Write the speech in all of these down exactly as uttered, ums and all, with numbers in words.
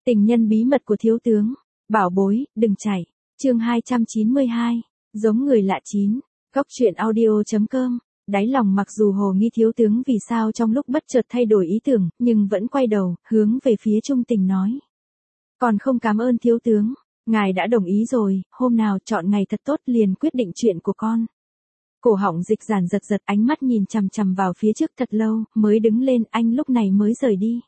Tình nhân bí mật của thiếu tướng. Bảo bối, đừng chạy. Chương hai trăm chín mươi hai. Giống người lạ chín. Góc truyện audio chấm com. Đáy lòng mặc dù hồ nghi thiếu tướng vì sao trong lúc bất chợt thay đổi ý tưởng, nhưng vẫn quay đầu, hướng về phía Trung Tình nói. Còn không cảm ơn thiếu tướng. Ngài đã đồng ý rồi, hôm nào chọn ngày thật tốt liền quyết định chuyện của con. Cổ họng Dịch Giản giật giật, ánh mắt nhìn chằm chằm vào phía trước thật lâu, mới đứng lên, anh lúc này mới rời đi.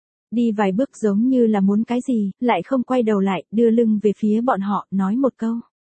Đi vài bước giống như là muốn cái gì, lại không quay đầu lại, đưa lưng về phía bọn họ, nói một câu.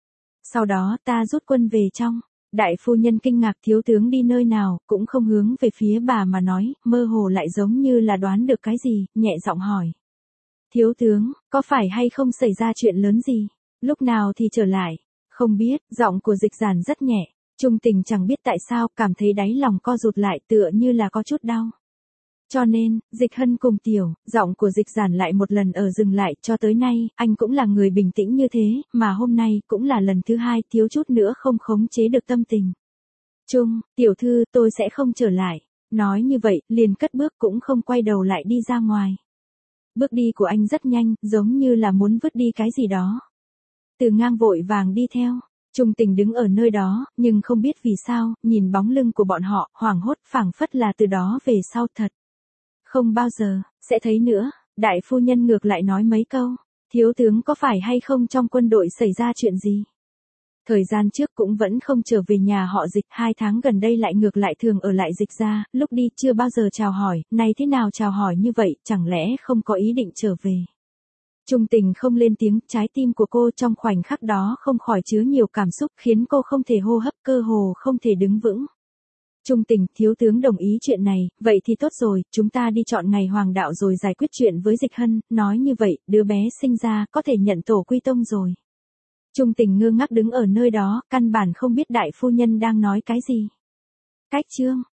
Sau đó ta rút quân về trong. Đại phu nhân kinh ngạc, thiếu tướng đi nơi nào, cũng không hướng về phía bà mà nói, mơ hồ lại giống như là đoán được cái gì, nhẹ giọng hỏi. Thiếu tướng, có phải hay không xảy ra chuyện lớn gì? Lúc nào thì trở lại? Không biết, giọng của Dịch Giản rất nhẹ. Trung Tình chẳng biết tại sao, cảm thấy đáy lòng co rụt lại tựa như là có chút đau. Cho nên, Dịch Hân cùng Tiểu, giọng của Dịch Giản lại một lần ở dừng lại, cho tới nay, anh cũng là người bình tĩnh như thế, mà hôm nay, cũng là lần thứ hai, thiếu chút nữa không khống chế được tâm tình. Trung, tiểu thư, tôi sẽ không trở lại. Nói như vậy, liền cất bước cũng không quay đầu lại đi ra ngoài. Bước đi của anh rất nhanh, giống như là muốn vứt đi cái gì đó. Từ Ngang vội vàng đi theo. Trung Tình đứng ở nơi đó, nhưng không biết vì sao, nhìn bóng lưng của bọn họ, hoảng hốt, phảng phất là từ đó về sau thật. Không bao giờ, sẽ thấy nữa. Đại phu nhân ngược lại nói mấy câu. Thiếu tướng có phải hay không trong quân đội xảy ra chuyện gì? Thời gian trước cũng vẫn không trở về nhà họ Dịch, hai tháng gần đây lại ngược lại thường ở lại Dịch ra, lúc đi chưa bao giờ chào hỏi, này thế nào chào hỏi như vậy, chẳng lẽ không có ý định trở về? Trung Tình không lên tiếng, trái tim của cô trong khoảnh khắc đó không khỏi chứa nhiều cảm xúc, khiến cô không thể hô hấp, cơ hồ không thể đứng vững. Trung Tình, thiếu tướng đồng ý chuyện này, vậy thì tốt rồi, chúng ta đi chọn ngày hoàng đạo rồi giải quyết chuyện với Dịch Hân, nói như vậy, đứa bé sinh ra, có thể nhận tổ quy tông rồi. Trung Tình ngơ ngác đứng ở nơi đó, căn bản không biết đại phu nhân đang nói cái gì. Cách chương.